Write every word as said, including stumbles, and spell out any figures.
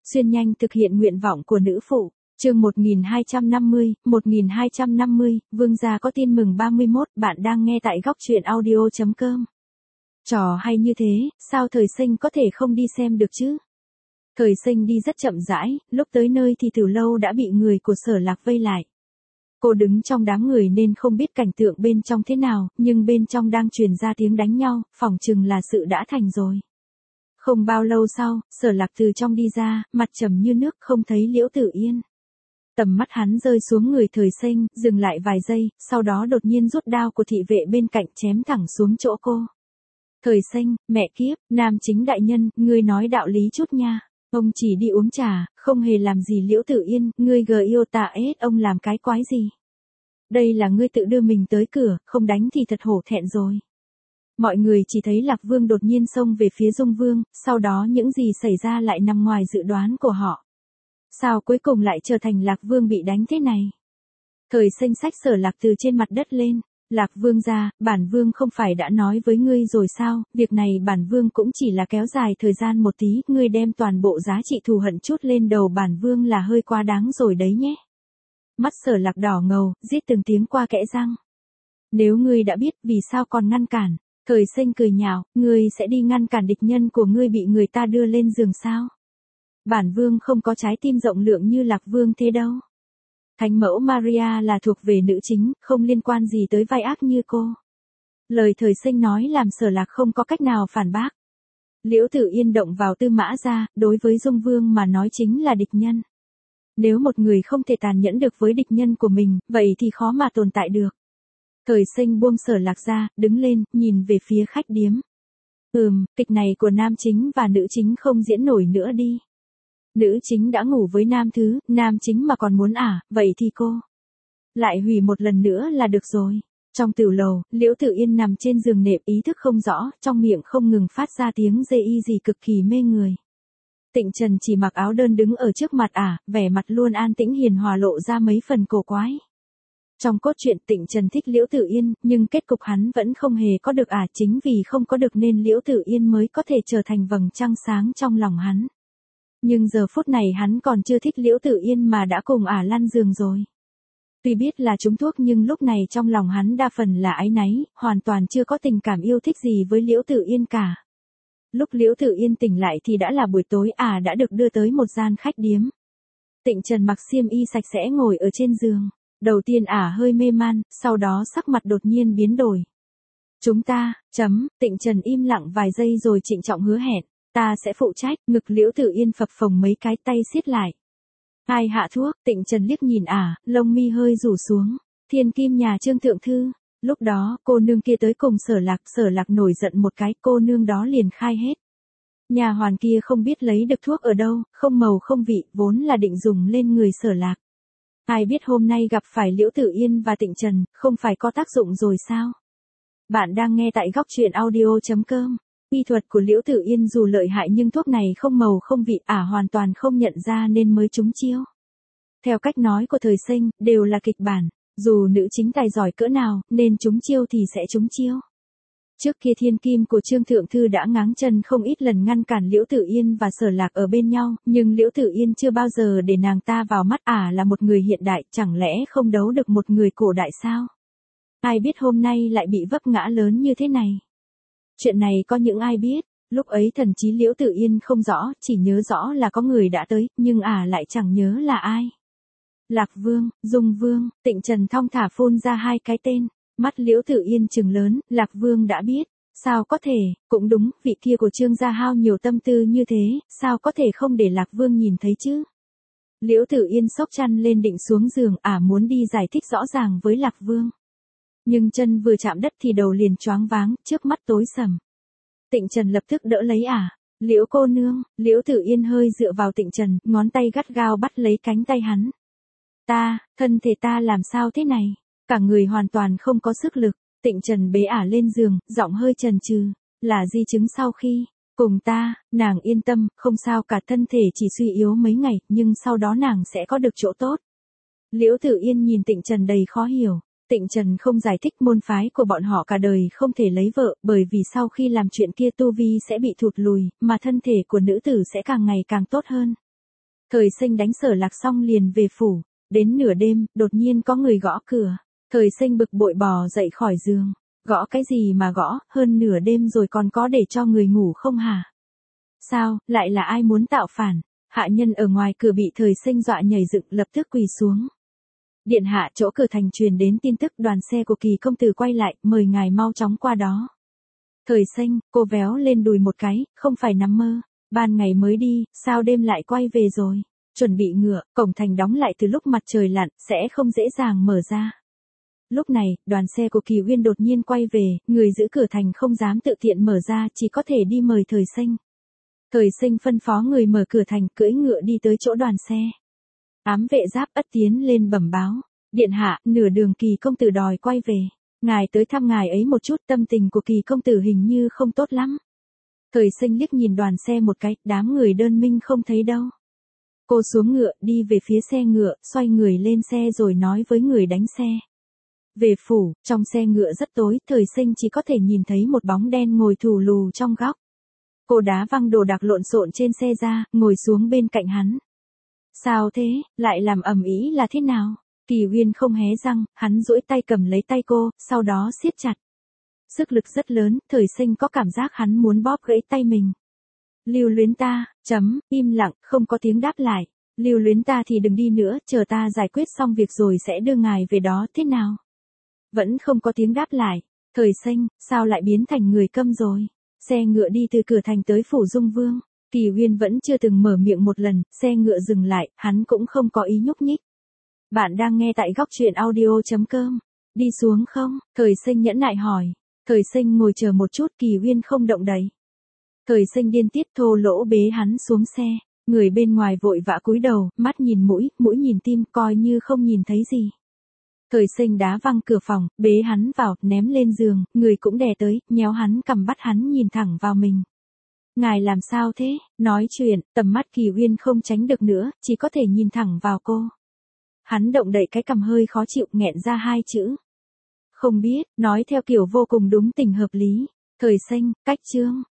xuyên nhanh thực hiện nguyện vọng của nữ phụ. Chương một nghìn hai trăm năm mươi, một nghìn hai trăm năm mươi, Vương gia có tin mừng ba mươi mốt, bạn đang nghe tại góc truyện audio chấm com. Trò hay như thế, sao Thời Sinh có thể không đi xem được chứ? Thời Sinh đi rất chậm rãi, lúc tới nơi thì từ lâu đã bị người của Sở Lạc vây lại. Cô đứng trong đám người nên không biết cảnh tượng bên trong thế nào, nhưng bên trong đang truyền ra tiếng đánh nhau, phỏng chừng là sự đã thành rồi. Không bao lâu sau, Sở Lạc từ trong đi ra, mặt trầm như nước, không thấy Liễu Tử Yên. Tầm mắt hắn rơi xuống người Thời Sinh, dừng lại vài giây, sau đó đột nhiên rút đao của thị vệ bên cạnh chém thẳng xuống chỗ cô. Thời Sinh, mẹ kiếp, nam chính đại nhân, ngươi nói đạo lý chút nha. Ông chỉ đi uống trà, không hề làm gì Liễu Tử Yên, ngươi gờ yêu ta ết ông làm cái quái gì. Đây là ngươi tự đưa mình tới cửa, không đánh thì thật hổ thẹn rồi. Mọi người chỉ thấy Lạc Vương đột nhiên xông về phía Dung Vương, sau đó những gì xảy ra lại nằm ngoài dự đoán của họ. Sao cuối cùng lại trở thành Lạc Vương bị đánh thế này? Thời Sinh xách Sở Lạc từ trên mặt đất lên. Lạc Vương gia, bản Vương không phải đã nói với ngươi rồi sao, việc này bản Vương cũng chỉ là kéo dài thời gian một tí, ngươi đem toàn bộ giá trị thù hận chút lên đầu bản Vương là hơi quá đáng rồi đấy nhé. Mắt Sở Lạc đỏ ngầu, rít từng tiếng qua kẽ răng. Nếu ngươi đã biết, vì sao còn ngăn cản? Thời Sinh cười nhạo, ngươi sẽ đi ngăn cản địch nhân của ngươi bị người ta đưa lên giường sao? Bản Vương không có trái tim rộng lượng như Lạc Vương thế đâu. Thánh mẫu Maria là thuộc về nữ chính, không liên quan gì tới vai ác như cô. Lời Thời Sinh nói làm Sở Lạc không có cách nào phản bác. Liễu Tử Yên động vào Tư Mã gia, đối với Dung Vương mà nói chính là địch nhân. Nếu một người không thể tàn nhẫn được với địch nhân của mình, vậy thì khó mà tồn tại được. Thời Sinh buông Sở Lạc ra, đứng lên, nhìn về phía khách điếm. Ừm, kịch này của nam chính và nữ chính không diễn nổi nữa đi. Nữ chính đã ngủ với nam thứ, nam chính mà còn muốn ả, vậy thì cô lại hủy một lần nữa là được rồi. Trong tiểu lầu, Liễu Tử Yên nằm trên giường nệm ý thức không rõ, trong miệng không ngừng phát ra tiếng dê y gì cực kỳ mê người. Tịnh Trần chỉ mặc áo đơn đứng ở trước mặt ả, vẻ mặt luôn an tĩnh hiền hòa lộ ra mấy phần cổ quái. Trong cốt truyện Tịnh Trần thích Liễu Tử Yên, nhưng kết cục hắn vẫn không hề có được ả, chính vì không có được nên Liễu Tử Yên mới có thể trở thành vầng trăng sáng trong lòng hắn. Nhưng giờ phút này hắn còn chưa thích Liễu Tử Yên mà đã cùng ả lăn giường rồi. Tuy biết là trúng thuốc nhưng lúc này trong lòng hắn đa phần là áy náy, hoàn toàn chưa có tình cảm yêu thích gì với Liễu Tử Yên cả. Lúc Liễu Tử Yên tỉnh lại thì đã là buổi tối, ả đã được đưa tới một gian khách điếm. Tịnh Trần mặc xiêm y sạch sẽ ngồi ở trên giường. Đầu tiên ả hơi mê man, sau đó sắc mặt đột nhiên biến đổi. Chúng ta, chấm, Tịnh Trần im lặng vài giây rồi trịnh trọng hứa hẹn. Ta sẽ phụ trách, ngực Liễu Tử Yên phập phồng mấy cái, tay siết lại. Ai hạ thuốc? Tịnh Trần liếc nhìn ả, lông mi hơi rủ xuống. Thiên Kim nhà Trương Thượng Thư. Lúc đó, cô nương kia tới cùng Sở Lạc, Sở Lạc nổi giận một cái, cô nương đó liền khai hết. Nhà hoàn kia không biết lấy được thuốc ở đâu, không màu không vị, vốn là định dùng lên người Sở Lạc. Ai biết hôm nay gặp phải Liễu Tử Yên và Tịnh Trần, không phải có tác dụng rồi sao? Bạn đang nghe tại góc truyện audio chấm com. Y thuật của Liễu Tử Yên dù lợi hại nhưng thuốc này không màu không vị, ả hoàn toàn không nhận ra nên mới trúng chiêu. Theo cách nói của Thời Sinh, đều là kịch bản, dù nữ chính tài giỏi cỡ nào, nên trúng chiêu thì sẽ trúng chiêu. Trước kia Thiên Kim của Trương Thượng Thư đã ngáng chân không ít lần ngăn cản Liễu Tử Yên và Sở Lạc ở bên nhau, nhưng Liễu Tử Yên chưa bao giờ để nàng ta vào mắt, ả là một người hiện đại, chẳng lẽ không đấu được một người cổ đại sao? Ai biết hôm nay lại bị vấp ngã lớn như thế này. Chuyện này có những ai biết, lúc ấy thần trí Liễu Tử Yên không rõ, chỉ nhớ rõ là có người đã tới, nhưng ả lại chẳng nhớ là ai. Lạc Vương, Dung Vương, Tịnh Trần thong thả phun ra hai cái tên, mắt Liễu Tử Yên trừng lớn, Lạc Vương đã biết, sao có thể, cũng đúng, vị kia của Trương gia hao nhiều tâm tư như thế, sao có thể không để Lạc Vương nhìn thấy chứ. Liễu Tử Yên xốc chăn lên định xuống giường, ả muốn đi giải thích rõ ràng với Lạc Vương. Nhưng chân vừa chạm đất thì đầu liền choáng váng, trước mắt tối sầm. Tịnh Trần lập tức đỡ lấy ả. Liễu cô nương, Liễu Tử Yên hơi dựa vào Tịnh Trần, ngón tay gắt gao bắt lấy cánh tay hắn. Ta, thân thể ta làm sao thế này? Cả người hoàn toàn không có sức lực. Tịnh Trần bế ả lên giường, giọng hơi chần chừ. Là di chứng sau khi, cùng ta, nàng yên tâm, không sao cả, thân thể chỉ suy yếu mấy ngày, nhưng sau đó nàng sẽ có được chỗ tốt. Liễu Tử Yên nhìn Tịnh Trần đầy khó hiểu. Tịnh Trần không giải thích môn phái của bọn họ cả đời không thể lấy vợ, bởi vì sau khi làm chuyện kia tu vi sẽ bị thụt lùi, mà thân thể của nữ tử sẽ càng ngày càng tốt hơn. Thời Sinh đánh Sở Lạc xong liền về phủ. Đến nửa đêm, đột nhiên có người gõ cửa. Thời Sinh bực bội bò dậy khỏi giường. Gõ cái gì mà gõ, hơn nửa đêm rồi còn có để cho người ngủ không hả? Sao, lại là ai muốn tạo phản? Hạ nhân ở ngoài cửa bị Thời Sinh dọa nhảy dựng lập tức quỳ xuống. Điện hạ, chỗ cửa thành truyền đến tin tức đoàn xe của Kỳ công tử quay lại, mời ngài mau chóng qua đó. Thời Sinh, cô véo lên đùi một cái, không phải nằm mơ. Ban ngày mới đi, sao đêm lại quay về rồi? Chuẩn bị ngựa, cổng thành đóng lại từ lúc mặt trời lặn, sẽ không dễ dàng mở ra. Lúc này, đoàn xe của Kỳ Uyên đột nhiên quay về, người giữ cửa thành không dám tự tiện mở ra, chỉ có thể đi mời Thời Sinh. Thời Sinh phân phó người mở cửa thành, cưỡi ngựa đi tới chỗ đoàn xe. Ám vệ Giáp Ất tiến lên bẩm báo. Điện hạ, nửa đường Kỳ công tử đòi quay về. Ngài tới thăm ngài ấy một chút, tâm tình của Kỳ công tử hình như không tốt lắm. Thời Sinh liếc nhìn đoàn xe một cái, đám người đơn minh không thấy đâu. Cô xuống ngựa, đi về phía xe ngựa, xoay người lên xe rồi nói với người đánh xe. Về phủ, trong xe ngựa rất tối, Thời Sinh chỉ có thể nhìn thấy một bóng đen ngồi thù lù trong góc. Cô đá văng đồ đạc lộn xộn trên xe ra, ngồi xuống bên cạnh hắn. Sao thế, lại làm ầm ĩ là thế nào? Kỳ Uyên không hé răng, hắn duỗi tay cầm lấy tay cô, sau đó siết chặt. Sức lực rất lớn, Thời Sinh có cảm giác hắn muốn bóp gãy tay mình. Lưu luyến ta, chấm, im lặng, không có tiếng đáp lại. Lưu luyến ta thì đừng đi nữa, chờ ta giải quyết xong việc rồi sẽ đưa ngài về đó, thế nào? Vẫn không có tiếng đáp lại. Thời Sinh, sao lại biến thành người câm rồi? Xe ngựa đi từ cửa thành tới phủ Dung Vương. Kỳ Uyên vẫn chưa từng mở miệng một lần, xe ngựa dừng lại, hắn cũng không có ý nhúc nhích. Bạn đang nghe tại góc truyện audio chấm com. Đi xuống không? Thời Sinh nhẫn nại hỏi. Thời Sinh ngồi chờ một chút, Kỳ Uyên không động đậy. Thời Sinh điên tiết thô lỗ bế hắn xuống xe. Người bên ngoài vội vã cúi đầu, mắt nhìn mũi, mũi nhìn tim, coi như không nhìn thấy gì. Thời Sinh đá văng cửa phòng, bế hắn vào, ném lên giường, người cũng đè tới, nhéo hắn cầm bắt hắn nhìn thẳng vào mình. Ngài làm sao thế? Nói chuyện, tầm mắt Kỳ Uyên không tránh được nữa, chỉ có thể nhìn thẳng vào cô. Hắn động đậy cái cằm hơi khó chịu, nghẹn ra hai chữ. Không biết, nói theo kiểu vô cùng đúng tình hợp lý. Thời Sinh, cách chương.